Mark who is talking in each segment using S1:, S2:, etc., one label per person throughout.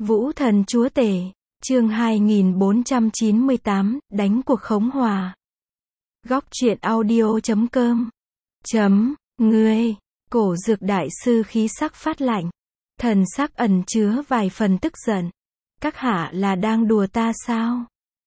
S1: Vũ Thần Chúa Tể, chương 2498, đánh cuộc khống hòa. Góc truyện audio.com. Ngươi, Cổ Dược đại sư khí sắc phát lạnh. Thần sắc ẩn chứa vài phần tức giận. Các hạ là đang đùa ta sao?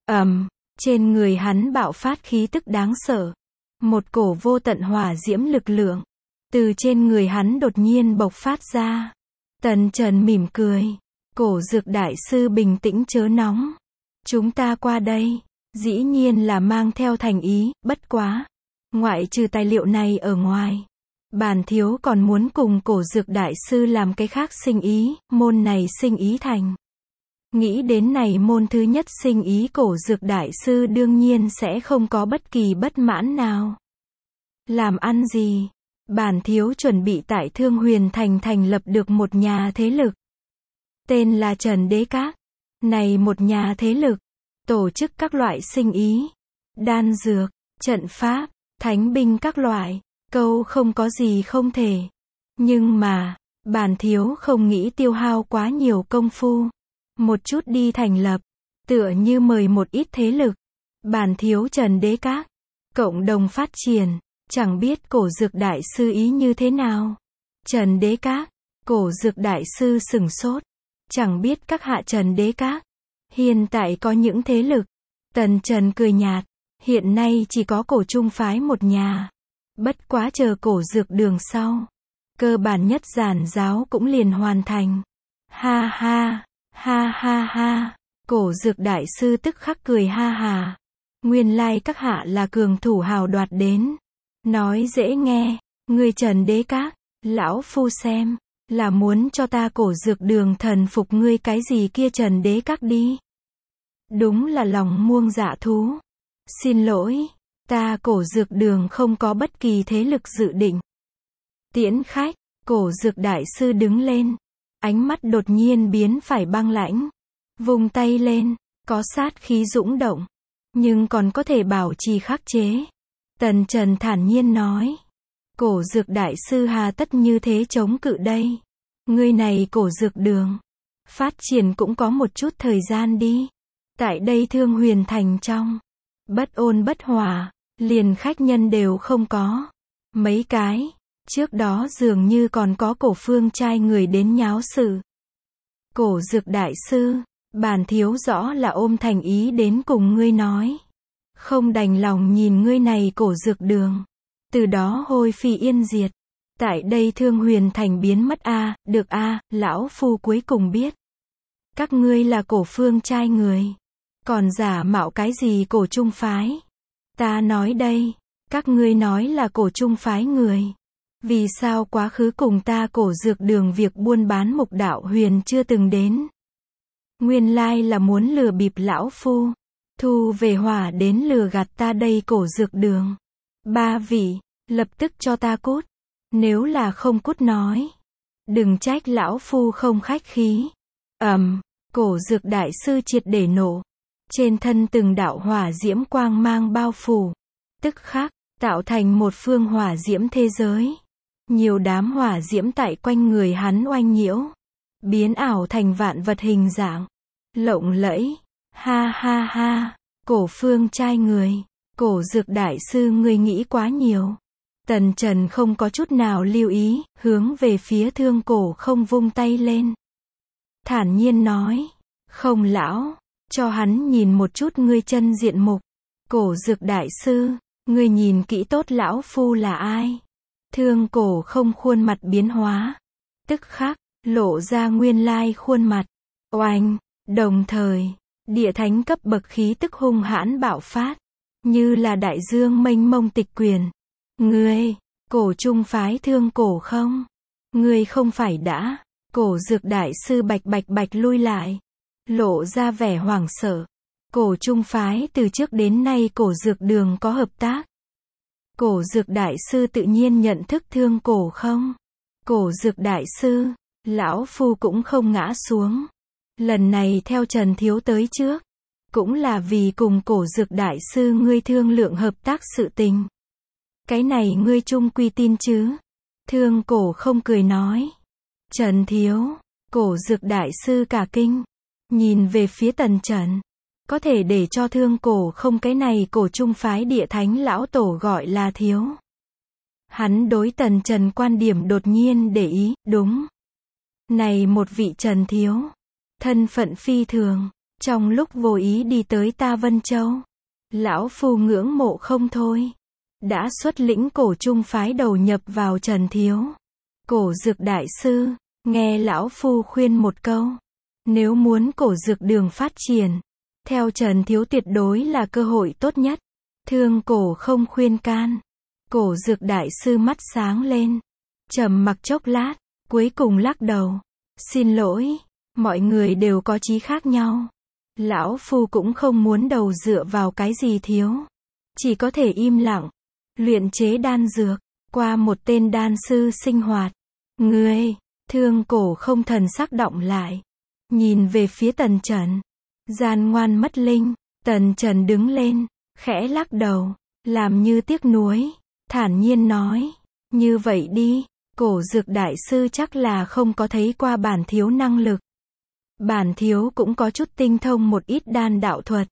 S1: Trên người hắn bạo phát khí tức đáng sợ. Một cổ vô tận hỏa diễm lực lượng. Từ trên người hắn đột nhiên bộc phát ra. Tần Trần mỉm cười. Cổ Dược đại sư bình tĩnh chớ nóng. Chúng ta qua đây, dĩ nhiên là mang theo thành ý, bất quá. Ngoại trừ tài liệu này ở ngoài. Bản thiếu còn muốn cùng Cổ Dược đại sư làm cái khác sinh ý, môn này sinh ý thành. Nghĩ đến này môn thứ nhất sinh ý Cổ Dược đại sư đương nhiên sẽ không có bất kỳ bất mãn nào. Làm ăn gì? Bản thiếu chuẩn bị tại Thương Huyền Thành thành lập được một nhà thế lực. Tên là Trần Đế Các. Này một nhà thế lực, tổ chức các loại sinh ý, đan dược, trận pháp, thánh binh các loại, câu không có gì không thể. Nhưng mà, bản thiếu không nghĩ tiêu hao quá nhiều công phu. Một chút đi thành lập, tựa như mời một ít thế lực. Bản thiếu Trần Đế Các, cộng đồng phát triển, chẳng biết Cổ Dược đại sư ý như thế nào. Trần Đế Các, Cổ Dược đại sư sửng sốt. Chẳng biết các hạ Trần Đế Các, hiện tại có những thế lực. Tần Trần cười nhạt, hiện nay chỉ có Cổ Trung phái một nhà. Bất quá chờ Cổ Dược đường sau, cơ bản nhất giản giáo cũng liền hoàn thành. Ha ha, ha ha ha, Cổ Dược đại sư tức khắc cười ha hà. Nguyên lai các hạ là cường thủ hào đoạt đến. Nói dễ nghe, người Trần Đế Các, lão phu xem. Là muốn cho ta Cổ Dược đường thần phục ngươi cái gì kia Trần Đế Các đi. Đúng là lòng muông dạ thú. Xin lỗi, ta Cổ Dược đường không có bất kỳ thế lực dự định. Tiễn khách, Cổ Dược đại sư đứng lên. Ánh mắt đột nhiên biến phải băng lãnh. Vung tay lên, có sát khí dũng động. Nhưng còn có thể bảo trì khắc chế. Tần Trần thản nhiên nói. Cổ Dược đại sư hà tất như thế chống cự đây. Ngươi này Cổ Dược đường, phát triển cũng có một chút thời gian đi. Tại đây Thương Huyền Thành trong, bất ôn bất hòa, liền khách nhân đều không có. Mấy cái, trước đó dường như còn có Cổ Phương trai người đến nháo sự. Cổ Dược đại sư, bản thiếu rõ là ôm thành ý đến cùng ngươi nói. Không đành lòng nhìn ngươi này Cổ Dược đường. Từ đó hôi phi yên diệt. Tại đây Thương Huyền Thành biến mất được lão phu cuối cùng biết. Các ngươi là Cổ Phương trai người. Còn giả mạo cái gì Cổ Trung phái? Ta nói đây, các ngươi nói là Cổ Trung phái người. Vì sao quá khứ cùng ta Cổ Dược đường việc buôn bán Mục Đạo Huyền chưa từng đến? Nguyên lai là muốn lừa bịp lão phu. Thu về hỏa đến lừa gạt ta đây Cổ Dược đường. Ba vị, lập tức cho ta cút. Nếu là không cút nói, đừng trách lão phu không khách khí. Cổ Dược đại sư triệt để nổ. Trên thân từng đạo hỏa diễm quang mang bao phủ. Tức khắc, tạo thành một phương hỏa diễm thế giới. Nhiều đám hỏa diễm tại quanh người hắn oanh nhiễu. Biến ảo thành vạn vật hình dạng. Lộng lẫy. Ha ha ha, Cổ Phương trai người. Cổ Dược đại sư ngươi nghĩ quá nhiều. Tần Trần không có chút nào lưu ý, hướng về phía Thương Cổ không vung tay lên. Thản nhiên nói, không lão, cho hắn nhìn một chút ngươi chân diện mục. Cổ Dược đại sư, ngươi nhìn kỹ tốt lão phu là ai? Thương Cổ không khuôn mặt biến hóa. Tức khắc, lộ ra nguyên lai khuôn mặt. Oanh, đồng thời, địa thánh cấp bậc khí tức hung hãn bạo phát. Như là đại dương mênh mông tịch quyền. Ngươi, Cổ Trung phái Thương Cổ không? Ngươi không phải đã? Cổ Dược đại sư bạch bạch lui lại. Lộ ra vẻ hoảng sợ. Cổ Trung phái từ trước đến nay Cổ Dược đường có hợp tác. Cổ Dược đại sư tự nhiên nhận thức Thương Cổ không? Cổ Dược đại sư, lão phu cũng không ngã xuống. Lần này theo Trần thiếu tới trước. Cũng là vì cùng Cổ Dược đại sư ngươi thương lượng hợp tác sự tình. Cái này ngươi chung quy tin chứ? Thương Cổ không cười nói. Trần thiếu, Cổ Dược đại sư cả kinh, nhìn về phía Tần Trần. Có thể để cho thương cổ không, cái này cổ trung phái Địa Thánh lão tổ gọi là thiếu. Hắn đối Tần Trần quan điểm đột nhiên để ý, đúng. Này một vị Trần thiếu, thân phận phi thường, trong lúc vô ý đi tới ta Vân Châu, lão phu ngưỡng mộ không thôi. Đã xuất lĩnh cổ trung phái đầu nhập vào Trần thiếu. Cổ Dược đại sư, nghe lão phu khuyên một câu. Nếu muốn cổ dược đường phát triển, theo Trần thiếu tuyệt đối là cơ hội tốt nhất. Thương cổ không khuyên can. Cổ Dược đại sư mắt sáng lên, trầm mặc chốc lát, cuối cùng lắc đầu. Xin lỗi, mọi người đều có chí khác nhau. Lão phu cũng không muốn đầu dựa vào cái gì thiếu. Chỉ có thể im lặng, luyện chế đan dược, qua một tên đan sư sinh hoạt. Ngươi, thương cổ không, thần sắc động lại. Nhìn về phía Tần Trần. Gian ngoan mất linh. Tần Trần đứng lên, khẽ lắc đầu, làm như tiếc nuối, thản nhiên nói. Như vậy đi, cổ Dược đại sư chắc là không có thấy qua bản thiếu năng lực. Bản thiếu cũng có chút tinh thông một ít đan đạo thuật.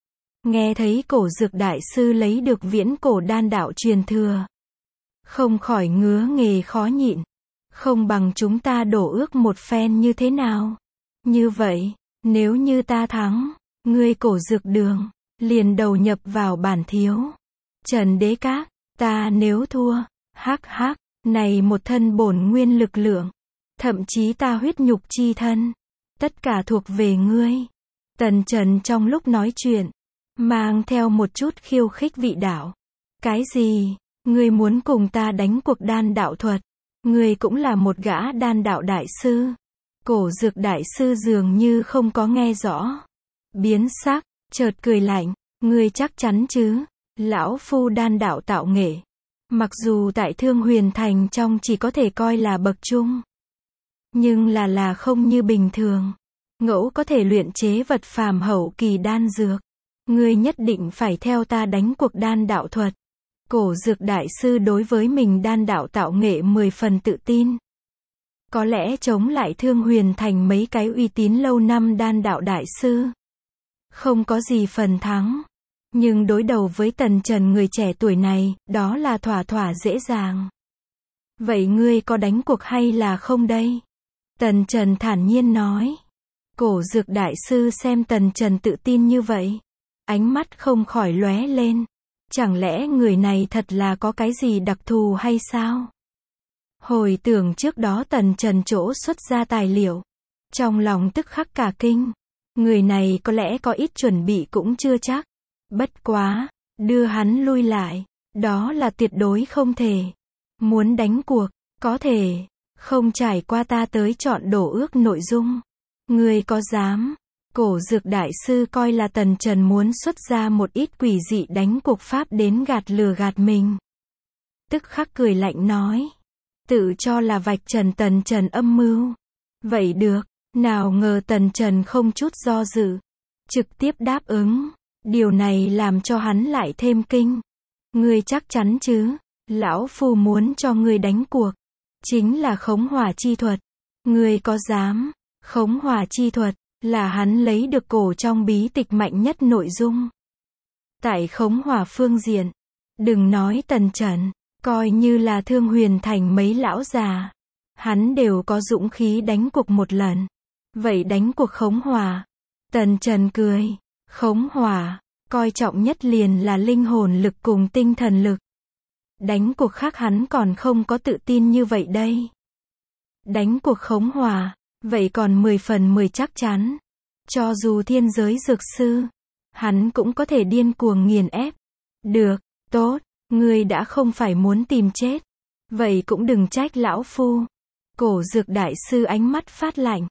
S1: Nghe thấy cổ Dược đại sư lấy được viễn cổ đan đạo truyền thừa, không khỏi ngứa nghề khó nhịn. Không bằng chúng ta đổ ước một phen như thế nào? Như vậy, nếu như ta thắng, ngươi cổ Dược đường, liền đầu nhập vào bản thiếu. Trần Đế Các, ta nếu thua, hắc hắc, này một thân bổn nguyên lực lượng, thậm chí ta huyết nhục chi thân, tất cả thuộc về ngươi. Tần Trần trong lúc nói chuyện, mang theo một chút khiêu khích vị đạo. Cái gì? Ngươi muốn cùng ta đánh cuộc đan đạo thuật? Ngươi cũng là một gã đan đạo đại sư. Cổ Dược đại sư dường như không có nghe rõ. Biến sắc, chợt cười lạnh. Ngươi chắc chắn chứ? Lão phu đan đạo tạo nghệ, mặc dù tại Thương Huyền Thành trong chỉ có thể coi là bậc trung, nhưng là không như bình thường. Ngẫu có thể luyện chế vật phàm hậu kỳ đan dược. Ngươi nhất định phải theo ta đánh cuộc đan đạo thuật. Cổ Dược đại sư đối với mình đan đạo tạo nghệ 10 phần tự tin. Có lẽ chống lại Thương Huyền Thành mấy cái uy tín lâu năm đan đạo đại sư, không có gì phần thắng. Nhưng đối đầu với Tần Trần người trẻ tuổi này, đó là thỏa thỏa dễ dàng. Vậy ngươi có đánh cuộc hay là không đây? Tần Trần thản nhiên nói. Cổ Dược đại sư xem Tần Trần tự tin như vậy, ánh mắt không khỏi lóe lên. Chẳng lẽ người này thật là có cái gì đặc thù hay sao? Hồi tưởng trước đó Tần Trần chỗ xuất ra tài liệu, trong lòng tức khắc cả kinh. Người này có lẽ có ít chuẩn bị cũng chưa chắc. Bất quá, đưa hắn lui lại, đó là tuyệt đối không thể. Muốn đánh cuộc, có thể, không trải qua ta tới chọn đổ ước nội dung. Ngươi có dám? Cổ Dược đại sư coi là Tần Trần muốn xuất ra một ít quỷ dị đánh cuộc pháp đến gạt lừa gạt mình. Tức khắc cười lạnh nói. Tự cho là vạch trần Tần Trần âm mưu. Vậy được, nào ngờ Tần Trần không chút do dự, trực tiếp đáp ứng. Điều này làm cho hắn lại thêm kinh. Ngươi chắc chắn chứ? Lão phu muốn cho ngươi đánh cuộc, chính là khống hỏa chi thuật. Ngươi có dám? Khống hỏa chi thuật là hắn lấy được cổ trong bí tịch mạnh nhất nội dung. Tại khống hỏa phương diện, đừng nói Tần Trần, coi như là Thương Huyền Thành mấy lão già, hắn đều có dũng khí đánh cuộc một lần. Vậy đánh cuộc khống hỏa? Tần Trần cười. Khống hỏa, coi trọng nhất liền là linh hồn lực cùng tinh thần lực. Đánh cuộc khác hắn còn không có tự tin như vậy đây. Đánh cuộc khống hỏa, vậy còn 10 phần 10 chắc chắn. Cho dù thiên giới dược sư, hắn cũng có thể điên cuồng nghiền ép. Được, tốt, ngươi đã không phải muốn tìm chết. Vậy cũng đừng trách lão phu. Cổ Dược đại sư ánh mắt phát lạnh.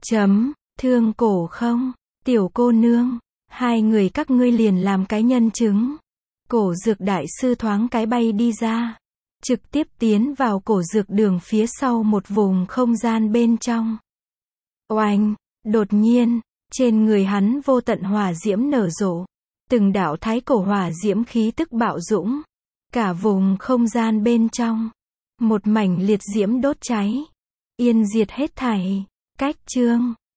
S1: Thương cổ không? Tiểu cô nương, hai người các ngươi liền làm cái nhân chứng. Cổ Dược đại sư thoáng cái bay đi ra, trực tiếp tiến vào cổ dược đường phía sau một vùng không gian bên trong. Oanh, đột nhiên, trên người hắn vô tận hỏa diễm nở rộ, từng đạo thái cổ hỏa diễm khí tức bạo dũng, cả vùng không gian bên trong, một mảnh liệt diễm đốt cháy, yên diệt hết thảy. Cách chương